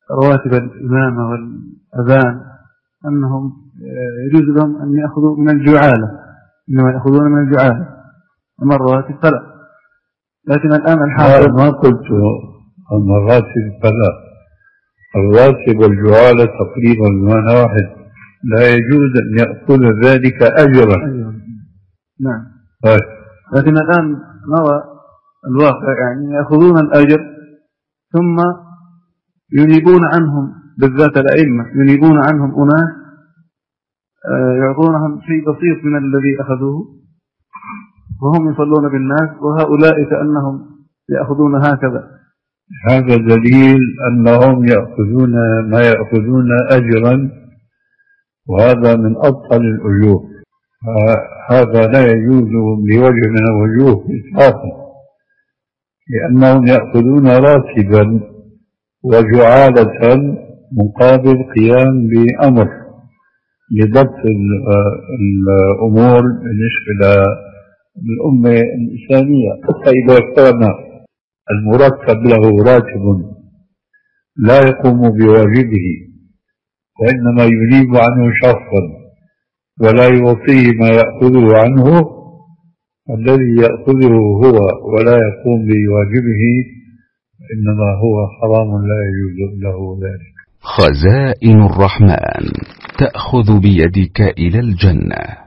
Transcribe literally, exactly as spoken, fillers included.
رواتب الإمامة والأذان أنهم يجوز لهم أن يأخذوا من الجعالة، إنما يأخذون من الجعالة، أما الرواتب فلا. لكن الآن الحاصل ما قلت أما الراتب فلا، الراتب والجعالة تقريبا بمعنى واحد، لا يجوز أن يأخذ ذلك أجرا. أيوة. نعم. طيب. لكن الآن نرى الواقع يعني يأخذون الأجر ثم ينيبون عنهم، بالذات الأئمة ينيبون عنهم أناس يعطونهم شيء بسيط من الذي أخذوه وهم يصلون بالناس، وهؤلاء كأنهم يأخذون هكذا. هذا دليل أنهم يأخذون ما يأخذون أجرا، وهذا من أبطل الأجور، هذا لا يجوز بوجه من الوجوه إطلاقا، لأنهم يأخذون راتبا وجعالة مقابل قيام بأمر لضبط الأمور بالنسبة للأمة الإسلامية. فإذا كان المرتب له راتب لا يقوم بواجبه وإنما ينيب عنه شخصا ولا يعطيه ما يأخذه عنه، الذي يأخذه هو ولا يقوم بواجبه إنما هو حرام لا يجوز له ذلك. خزائن الرحمن تأخذ بيدك إلى الجنة.